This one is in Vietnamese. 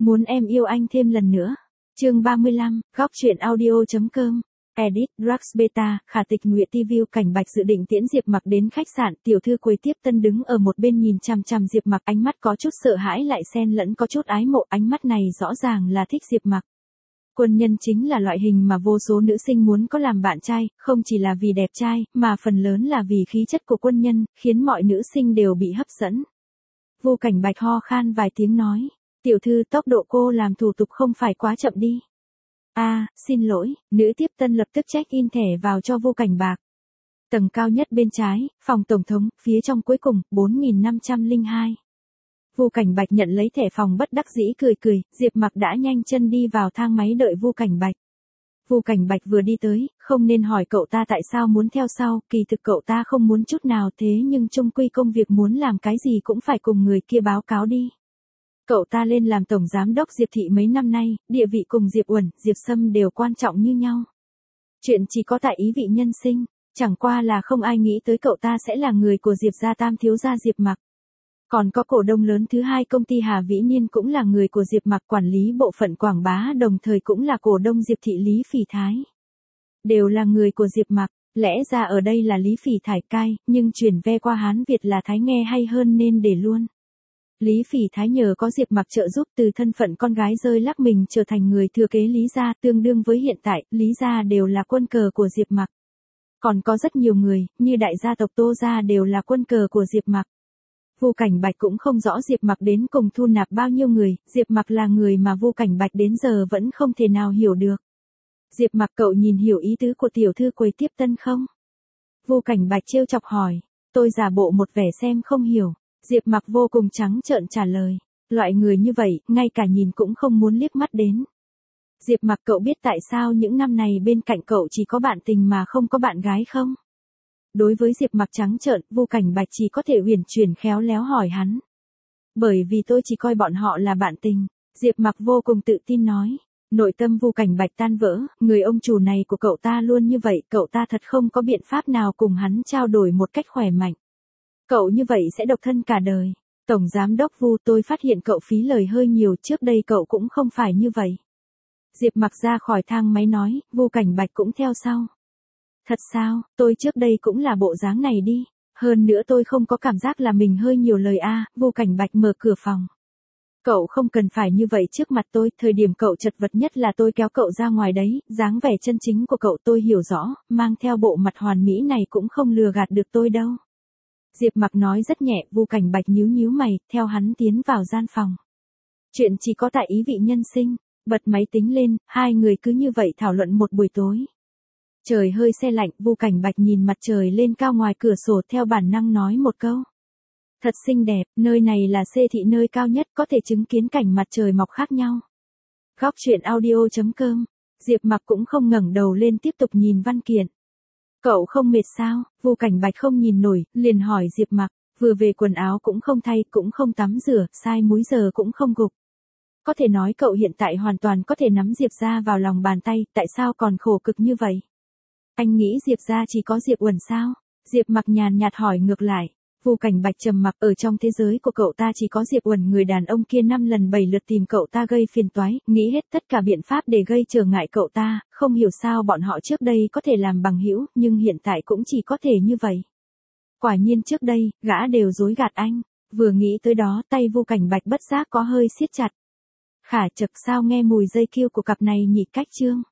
Muốn em yêu anh thêm lần nữa. Chương 35, góc truyện audio.com. Edit, Drax Beta, Khả Tịch Nguyệt TV. Cảnh Bạch dự định tiễn Diệp Mặc đến khách sạn, tiểu thư Quế Tiếp Tân đứng ở một bên nhìn chằm chằm Diệp Mặc, ánh mắt có chút sợ hãi lại xen lẫn có chút ái mộ, ánh mắt này rõ ràng là thích Diệp Mặc. Quân nhân chính là loại hình mà vô số nữ sinh muốn có làm bạn trai, không chỉ là vì đẹp trai, mà phần lớn là vì khí chất của quân nhân, khiến mọi nữ sinh đều bị hấp dẫn. Vu Cảnh Bạch ho khan vài tiếng nói, tiểu thư, tốc độ cô làm thủ tục không phải quá chậm đi. Xin lỗi, nữ tiếp tân lập tức check-in thẻ vào cho Vu Cảnh Bạch. Tầng cao nhất bên trái, phòng tổng thống, phía trong cuối cùng, 4502. Vu Cảnh Bạch nhận lấy thẻ phòng bất đắc dĩ cười cười, Diệp Mặc đã nhanh chân đi vào thang máy đợi Vu Cảnh Bạch. Vu Cảnh Bạch vừa đi tới, không nên hỏi cậu ta tại sao muốn theo sau, kỳ thực cậu ta không muốn chút nào, thế nhưng chung quy công việc muốn làm cái gì cũng phải cùng người kia báo cáo đi. Cậu ta lên làm tổng giám đốc Diệp thị mấy năm nay, địa vị cùng Diệp Uẩn, Diệp Sâm đều quan trọng như nhau. Chuyện chỉ có tại ý vị nhân sinh, chẳng qua là không ai nghĩ tới cậu ta sẽ là người của Diệp gia tam thiếu gia Diệp Mặc. Còn có cổ đông lớn thứ hai công ty Hà Vĩ Niên cũng là người của Diệp Mặc, quản lý bộ phận quảng bá đồng thời cũng là cổ đông Diệp thị Lý Phỉ Thái. Đều là người của Diệp Mặc, lẽ ra ở đây là Lý Phỉ Thải cai, nhưng chuyển ve qua Hán Việt là Thái nghe hay hơn nên để luôn. Lý Phỉ Thái nhờ có Diệp Mặc trợ giúp từ thân phận con gái rơi lắc mình trở thành người thừa kế Lý gia, tương đương với hiện tại, Lý gia đều là quân cờ của Diệp Mặc. Còn có rất nhiều người, như đại gia tộc Tô gia đều là quân cờ của Diệp Mặc. Vu Cảnh Bạch cũng không rõ Diệp Mặc đến cùng thu nạp bao nhiêu người, Diệp Mặc là người mà Vu Cảnh Bạch đến giờ vẫn không thể nào hiểu được. Diệp Mặc, cậu nhìn hiểu ý tứ của tiểu thư Quế Tiếp Tân không? Vu Cảnh Bạch trêu chọc hỏi, tôi giả bộ một vẻ xem không hiểu. Diệp Mặc vô cùng trắng trợn trả lời, loại người như vậy, ngay cả nhìn cũng không muốn liếc mắt đến. Diệp Mặc, cậu biết tại sao những năm này bên cạnh cậu chỉ có bạn tình mà không có bạn gái không? Đối với Diệp Mặc trắng trợn, Vu Cảnh Bạch chỉ có thể uyển chuyển khéo léo hỏi hắn. Bởi vì tôi chỉ coi bọn họ là bạn tình, Diệp Mặc vô cùng tự tin nói. Nội tâm Vu Cảnh Bạch tan vỡ, người ông chủ này của cậu ta luôn như vậy, cậu ta thật không có biện pháp nào cùng hắn trao đổi một cách khỏe mạnh. Cậu như vậy sẽ độc thân cả đời. Tổng giám đốc Vu, tôi phát hiện cậu phí lời hơi nhiều, trước đây cậu cũng không phải như vậy. Diệp Mặc ra khỏi thang máy nói, Vu Cảnh Bạch cũng theo sau. Thật sao, tôi trước đây cũng là bộ dáng này đi. Hơn nữa tôi không có cảm giác là mình hơi nhiều lời Vu Cảnh Bạch mở cửa phòng. Cậu không cần phải như vậy trước mặt tôi, thời điểm cậu chật vật nhất là tôi kéo cậu ra ngoài đấy, dáng vẻ chân chính của cậu tôi hiểu rõ, mang theo bộ mặt hoàn mỹ này cũng không lừa gạt được tôi đâu. Diệp Mặc nói rất nhẹ, Vu Cảnh Bạch nhíu nhíu mày, theo hắn tiến vào gian phòng. Chuyện chỉ có tại ý vị nhân sinh, bật máy tính lên, hai người cứ như vậy thảo luận một buổi tối. Trời hơi se lạnh, Vu Cảnh Bạch nhìn mặt trời lên cao ngoài cửa sổ theo bản năng nói một câu. Thật xinh đẹp, nơi này là xê thị nơi cao nhất có thể chứng kiến cảnh mặt trời mọc khác nhau. Góc truyện audio.com, Diệp Mặc cũng không ngẩng đầu lên tiếp tục nhìn văn kiện. Cậu không mệt sao? Vu Cảnh Bạch không nhìn nổi, liền hỏi Diệp Mặc, vừa về quần áo cũng không thay, cũng không tắm rửa, sai múi giờ cũng không gục. Có thể nói cậu hiện tại hoàn toàn có thể nắm Diệp gia vào lòng bàn tay, tại sao còn khổ cực như vậy? Anh nghĩ Diệp gia chỉ có Diệp Uẩn sao? Diệp Mặc nhàn nhạt hỏi ngược lại. Vu Cảnh Bạch trầm mặc, ở trong thế giới của cậu ta chỉ có Diệp Uẩn, người đàn ông kia 5 lần 7 lượt tìm cậu ta gây phiền toái, nghĩ hết tất cả biện pháp để gây trở ngại cậu ta, không hiểu sao bọn họ trước đây có thể làm bằng hữu, nhưng hiện tại cũng chỉ có thể như vậy. Quả nhiên trước đây, gã đều dối gạt anh. Vừa nghĩ tới đó, tay Vu Cảnh Bạch bất giác có hơi siết chặt. Khả chực, sao nghe mùi dây kêu của cặp này nhỉ? Cách chương